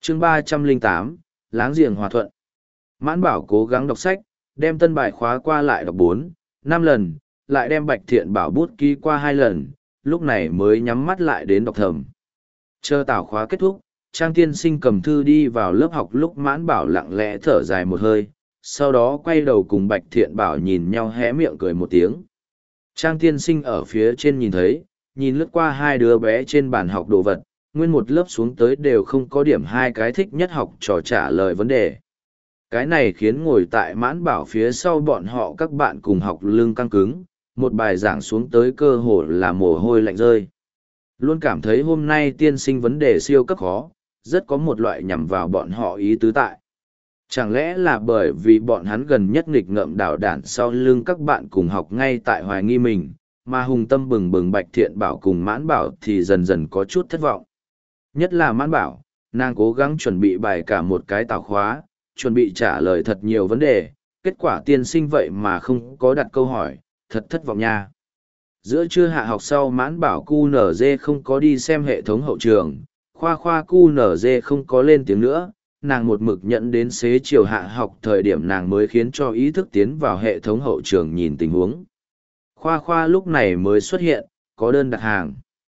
chương 308, láng giềng hòa thuận. Mãn Bảo cố gắng đọc sách, đem tân bài khóa qua lại đọc 4, 5 lần, lại đem Bạch Thiện Bảo bút ký qua 2 lần, lúc này mới nhắm mắt lại đến đọc thầm. Chờ tảo khóa kết thúc, Trang tiên sinh cầm thư đi vào lớp học lúc Mãn Bảo lặng lẽ thở dài một hơi, sau đó quay đầu cùng Bạch Thiện Bảo nhìn nhau hé miệng cười một tiếng. Trang tiên sinh ở phía trên nhìn thấy, nhìn lướt qua hai đứa bé trên bàn học đồ vật, nguyên một lớp xuống tới đều không có điểm hai cái thích nhất học trò trả lời vấn đề. Cái này khiến ngồi tại Mãn Bảo phía sau bọn họ các bạn cùng học lưng căng cứng, một bài giảng xuống tới cơ hồ là mồ hôi lạnh rơi. Luôn cảm thấy hôm nay tiên sinh vấn đề siêu cấp khó, rất có một loại nhằm vào bọn họ ý tứ tại. Chẳng lẽ là bởi vì bọn hắn gần nhất nghịch ngợm đảo đản sau lưng các bạn cùng học ngay tại hoài nghi mình, mà hùng tâm bừng bừng Bạch Thiện Bảo cùng Mãn Bảo thì dần dần có chút thất vọng. Nhất là Mãn Bảo, nàng cố gắng chuẩn bị bài cả một cái tảo khóa, chuẩn bị trả lời thật nhiều vấn đề, kết quả tiên sinh vậy mà không có đặt câu hỏi, thật thất vọng nha. Giữa trưa hạ học sau Mãn Bảo QNZ không có đi xem hệ thống hậu trường, Khoa Khoa QNZ không có lên tiếng nữa, nàng một mực nhận đến xế chiều hạ học thời điểm nàng mới khiến cho ý thức tiến vào hệ thống hậu trường nhìn tình huống. Khoa Khoa lúc này mới xuất hiện, có đơn đặt hàng.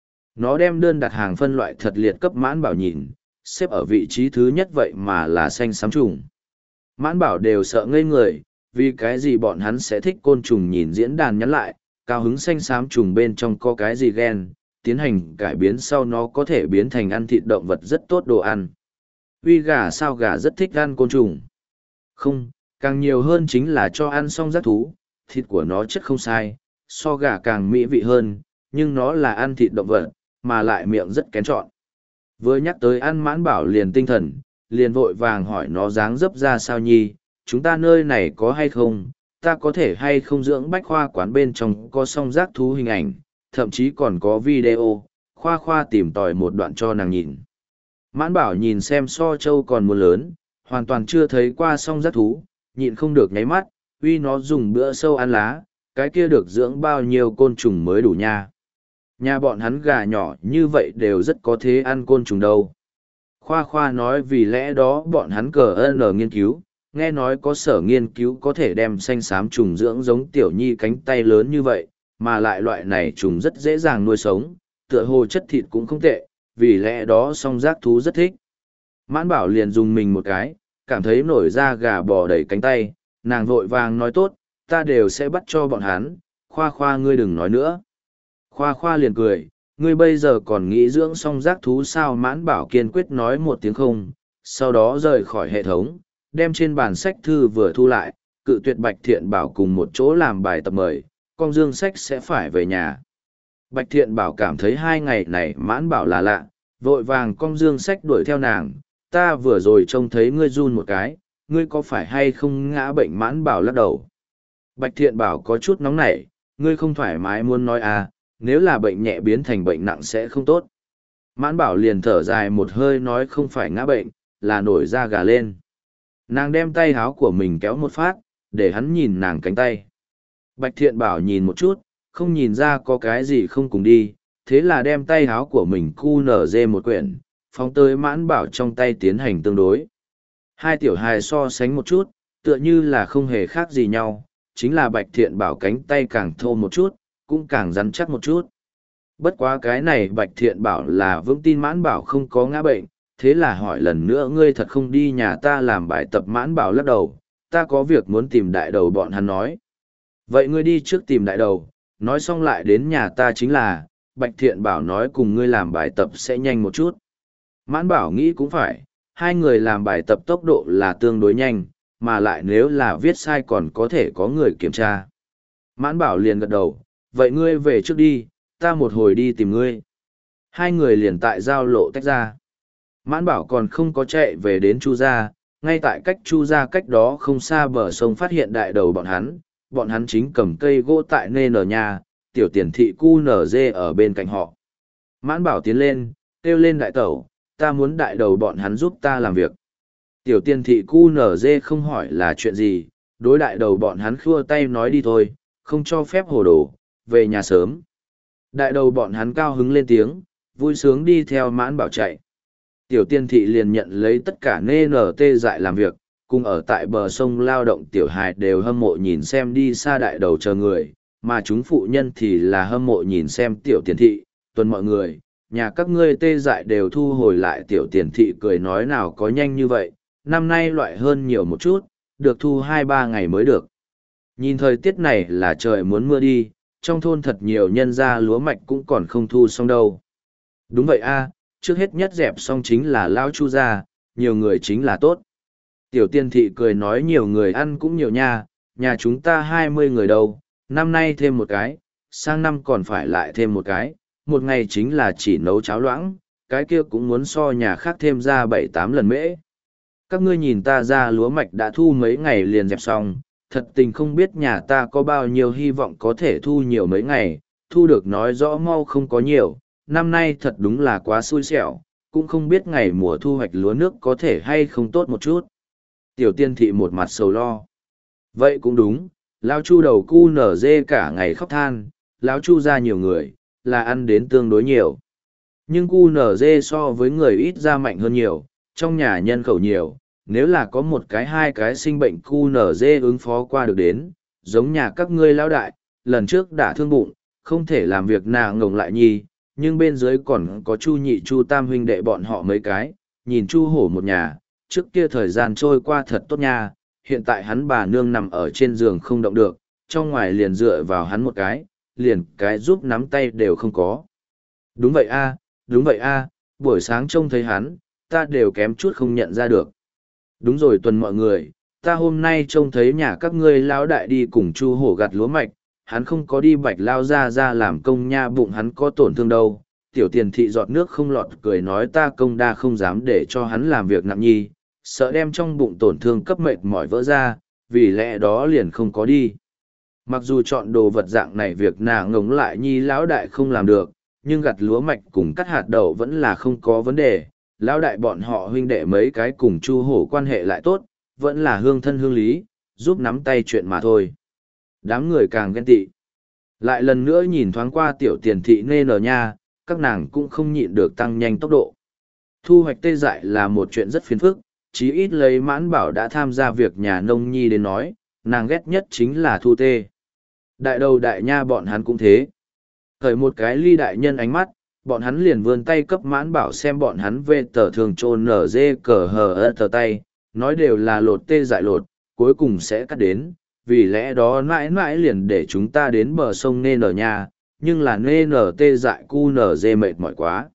Nó đem đơn đặt hàng phân loại thật liệt cấp Mãn Bảo nhìn, xếp ở vị trí thứ nhất vậy mà là xanh xám trùng. Mãn Bảo đều sợ ngây người, vì cái gì bọn hắn sẽ thích côn trùng nhìn diễn đàn nhắn lại, cao hứng xanh xám trùng bên trong có cái gì gen, tiến hành cải biến sau nó có thể biến thành ăn thịt động vật rất tốt đồ ăn. Uy gà sao gà rất thích ăn côn trùng. Không, càng nhiều hơn chính là cho ăn xong giác thú, thịt của nó chất không sai, so gà càng mỹ vị hơn, nhưng nó là ăn thịt động vật, mà lại miệng rất kén chọn. Vừa nhắc tới ăn Mãn Bảo liền tinh thần, liền vội vàng hỏi nó dáng dấp ra sao nhi, chúng ta nơi này có hay không, ta có thể hay không dưỡng bách khoa quán bên trong có song giác thú hình ảnh, thậm chí còn có video, Khoa Khoa tìm tòi một đoạn cho nàng nhìn. Mãn Bảo nhìn xem so châu còn muốn lớn, hoàn toàn chưa thấy qua song giác thú, nhịn không được nháy mắt, uy nó dùng bữa sâu ăn lá, cái kia được dưỡng bao nhiêu côn trùng mới đủ nha. Nhà bọn hắn gà nhỏ như vậy đều rất có thế ăn côn trùng đâu. Khoa Khoa nói vì lẽ đó bọn hắn nghiên cứu, nghe nói có sở nghiên cứu có thể đem xanh xám trùng dưỡng giống tiểu nhi cánh tay lớn như vậy, mà lại loại này trùng rất dễ dàng nuôi sống, tựa hồ chất thịt cũng không tệ, vì lẽ đó song giác thú rất thích. Mãn Bảo liền dùng mình một cái, cảm thấy nổi da gà bò đầy cánh tay, nàng vội vàng nói tốt, ta đều sẽ bắt cho bọn hắn, Khoa Khoa ngươi đừng nói nữa. Khoa Khoa liền cười, ngươi bây giờ còn nghĩ dưỡng song giác thú sao? Mãn Bảo kiên quyết nói một tiếng không, sau đó rời khỏi hệ thống, đem trên bàn sách thư vừa thu lại, cự tuyệt Bạch Thiện Bảo cùng một chỗ làm bài tập mời, con dương sách sẽ phải về nhà. Bạch Thiện Bảo cảm thấy 2 ngày này Mãn Bảo là lạ, vội vàng con dương sách đuổi theo nàng, ta vừa rồi trông thấy ngươi run một cái, ngươi có phải hay không ngã bệnh? Mãn Bảo lắc đầu. Bạch Thiện Bảo có chút nóng nảy, ngươi không thoải mái muốn nói à, nếu là bệnh nhẹ biến thành bệnh nặng sẽ không tốt. Mãn Bảo liền thở dài một hơi nói không phải ngã bệnh, là nổi da gà lên. Nàng đem tay háo của mình kéo một phát, để hắn nhìn nàng cánh tay. Bạch Thiện Bảo nhìn một chút, không nhìn ra có cái gì không cùng đi, thế là đem tay háo của mình QNZ một quyển, phóng tới Mãn Bảo trong tay tiến hành tương đối. Hai tiểu hài so sánh một chút, tựa như là không hề khác gì nhau, chính là Bạch Thiện Bảo cánh tay càng thô một chút, cũng càng rắn chắc một chút. Bất quá cái này Bạch Thiện Bảo là vững tin Mãn Bảo không có ngã bệnh, thế là hỏi lần nữa ngươi thật không đi nhà ta làm bài tập? Mãn Bảo lắc đầu, ta có việc muốn tìm đại đầu bọn hắn nói. Vậy ngươi đi trước tìm đại đầu, nói xong lại đến nhà ta chính là, Bạch Thiện Bảo nói cùng ngươi làm bài tập sẽ nhanh một chút. Mãn Bảo nghĩ cũng phải, hai người làm bài tập tốc độ là tương đối nhanh, mà lại nếu là viết sai còn có thể có người kiểm tra. Mãn Bảo liền gật đầu, vậy ngươi về trước đi, ta một hồi đi tìm ngươi. Hai người liền tại giao lộ tách ra. Mãn Bảo còn không có chạy về đến Chu gia, ngay tại cách Chu gia cách đó không xa bờ sông phát hiện đại đầu bọn hắn chính cầm cây gỗ tại nên ở nhà, tiểu tiền thị QNZ ở bên cạnh họ. Mãn Bảo tiến lên, kêu lên đại tẩu, ta muốn đại đầu bọn hắn giúp ta làm việc. Tiểu tiền thị QNZ không hỏi là chuyện gì, đối đại đầu bọn hắn khua tay nói đi thôi, không cho phép hồ đồ, về nhà sớm. Đại đầu bọn hắn cao hứng lên tiếng, vui sướng đi theo Mãn Bảo chạy. Tiểu tiên thị liền nhận lấy tất cả nê nở tê dại làm việc, cùng ở tại bờ sông lao động tiểu hài đều hâm mộ nhìn xem đi xa đại đầu chờ người, mà chúng phụ nhân thì là hâm mộ nhìn xem tiểu tiền thị, tuần mọi người, nhà các ngươi tê dại đều thu hồi lại. Tiểu tiền thị cười nói nào có nhanh như vậy, năm nay loại hơn nhiều một chút, được thu 2-3 ngày mới được. Nhìn thời tiết này là trời muốn mưa đi, trong thôn thật nhiều nhân gia lúa mạch cũng còn không thu xong đâu. Đúng vậy a, trước hết nhất dẹp xong chính là lão Chu gia, nhiều người chính là tốt. Tiểu tiên thị cười nói nhiều người ăn cũng nhiều nha, nhà chúng ta 20 người đâu, năm nay thêm một cái, sang năm còn phải lại thêm một cái, một ngày chính là chỉ nấu cháo loãng, cái kia cũng muốn so nhà khác thêm ra 7-8 lần mễ. Các ngươi nhìn ta ra lúa mạch đã thu mấy ngày liền dẹp xong, thật tình không biết nhà ta có bao nhiêu hy vọng có thể thu nhiều mấy ngày, thu được nói rõ mau không có nhiều, năm nay thật đúng là quá xui xẻo, cũng không biết ngày mùa thu hoạch lúa nước có thể hay không tốt một chút. Tiểu tiên thị một mặt sầu lo. Vậy cũng đúng, lão Chu đầu cu nở dê cả ngày khóc than, lão Chu ra nhiều người, là ăn đến tương đối nhiều. Nhưng cu nở dê so với người ít ra mạnh hơn nhiều, trong nhà nhân khẩu nhiều, nếu là có một cái hai cái sinh bệnh cu nở dê ứng phó qua được đến, giống nhà các ngươi lão đại, lần trước đã thương bụng, không thể làm việc nào ngồng lại nhi, nhưng bên dưới còn có Chu nhị Chu tam huynh đệ bọn họ mấy cái, nhìn Chu hổ một nhà, trước kia thời gian trôi qua thật tốt nha, hiện tại hắn bà nương nằm ở trên giường không động được, trong ngoài liền dựa vào hắn một cái, liền cái giúp nắm tay đều không có. Đúng vậy a, đúng vậy a, buổi sáng trông thấy hắn, ta đều kém chút không nhận ra được. Đúng rồi tuần mọi người, ta hôm nay trông thấy nhà các ngươi lão đại đi cùng Chu hổ gặt lúa mạch, hắn không có đi Bạch lao ra làm công nha, bụng hắn có tổn thương đâu. Tiểu tiền thị giọt nước không lọt cười nói ta công đa không dám để cho hắn làm việc nặng nhi, sợ đem trong bụng tổn thương cấp mệt mỏi vỡ ra, vì lẽ đó liền không có đi. Mặc dù chọn đồ vật dạng này việc nàng ngống lại nhi lão đại không làm được, nhưng gặt lúa mạch cùng cắt hạt đậu vẫn là không có vấn đề. Lão đại bọn họ huynh đệ mấy cái cùng Chu hổ quan hệ lại tốt, vẫn là hương thân hương lý, giúp nắm tay chuyện mà thôi. Đám người càng ghen tị. Lại lần nữa nhìn thoáng qua tiểu tiền thị nê nở nha, các nàng cũng không nhịn được tăng nhanh tốc độ. Thu hoạch tê dại là một chuyện rất phiền phức, chí ít lấy Mãn Bảo đã tham gia việc nhà nông nhi đến nói, nàng ghét nhất chính là thu tê. Đại đầu đại nha bọn hắn cũng thế. Thời một cái ly đại nhân ánh mắt, bọn hắn liền vươn tay cấp Mãn Bảo xem bọn hắn về tờ thường trôn nở dê cờ hờ ơ tờ tay, nói đều là lột tê dại lột, cuối cùng sẽ cắt đến, vì lẽ đó mãi mãi liền để chúng ta đến bờ sông nê nở nha, nhưng là nê nở tê dại cu nở dê mệt mỏi quá.